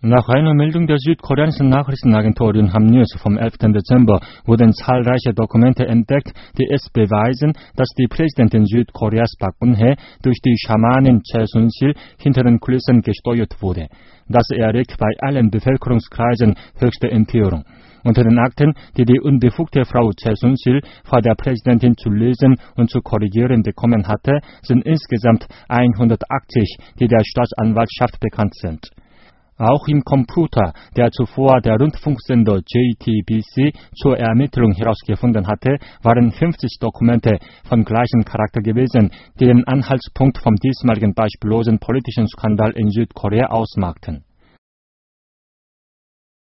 Nach einer Meldung der südkoreanischen Nachrichtenagentur Yonhap News vom 11. Dezember wurden zahlreiche Dokumente entdeckt, die es beweisen, dass die Präsidentin Südkoreas Park Geun-hye durch die Schamanin Choi Soon-sil hinter den Kulissen gesteuert wurde. Das erregt bei allen Bevölkerungskreisen höchste Empörung. Unter den Akten, die die unbefugte Frau Choi Soon-sil vor der Präsidentin zu lesen und zu korrigieren bekommen hatte, sind insgesamt 180, die der Staatsanwaltschaft bekannt sind. Auch im Computer, der zuvor der Rundfunksender JTBC zur Ermittlung herausgefunden hatte, waren 50 Dokumente von gleichem Charakter gewesen, die den Anhaltspunkt vom diesmaligen beispiellosen politischen Skandal in Südkorea ausmachten.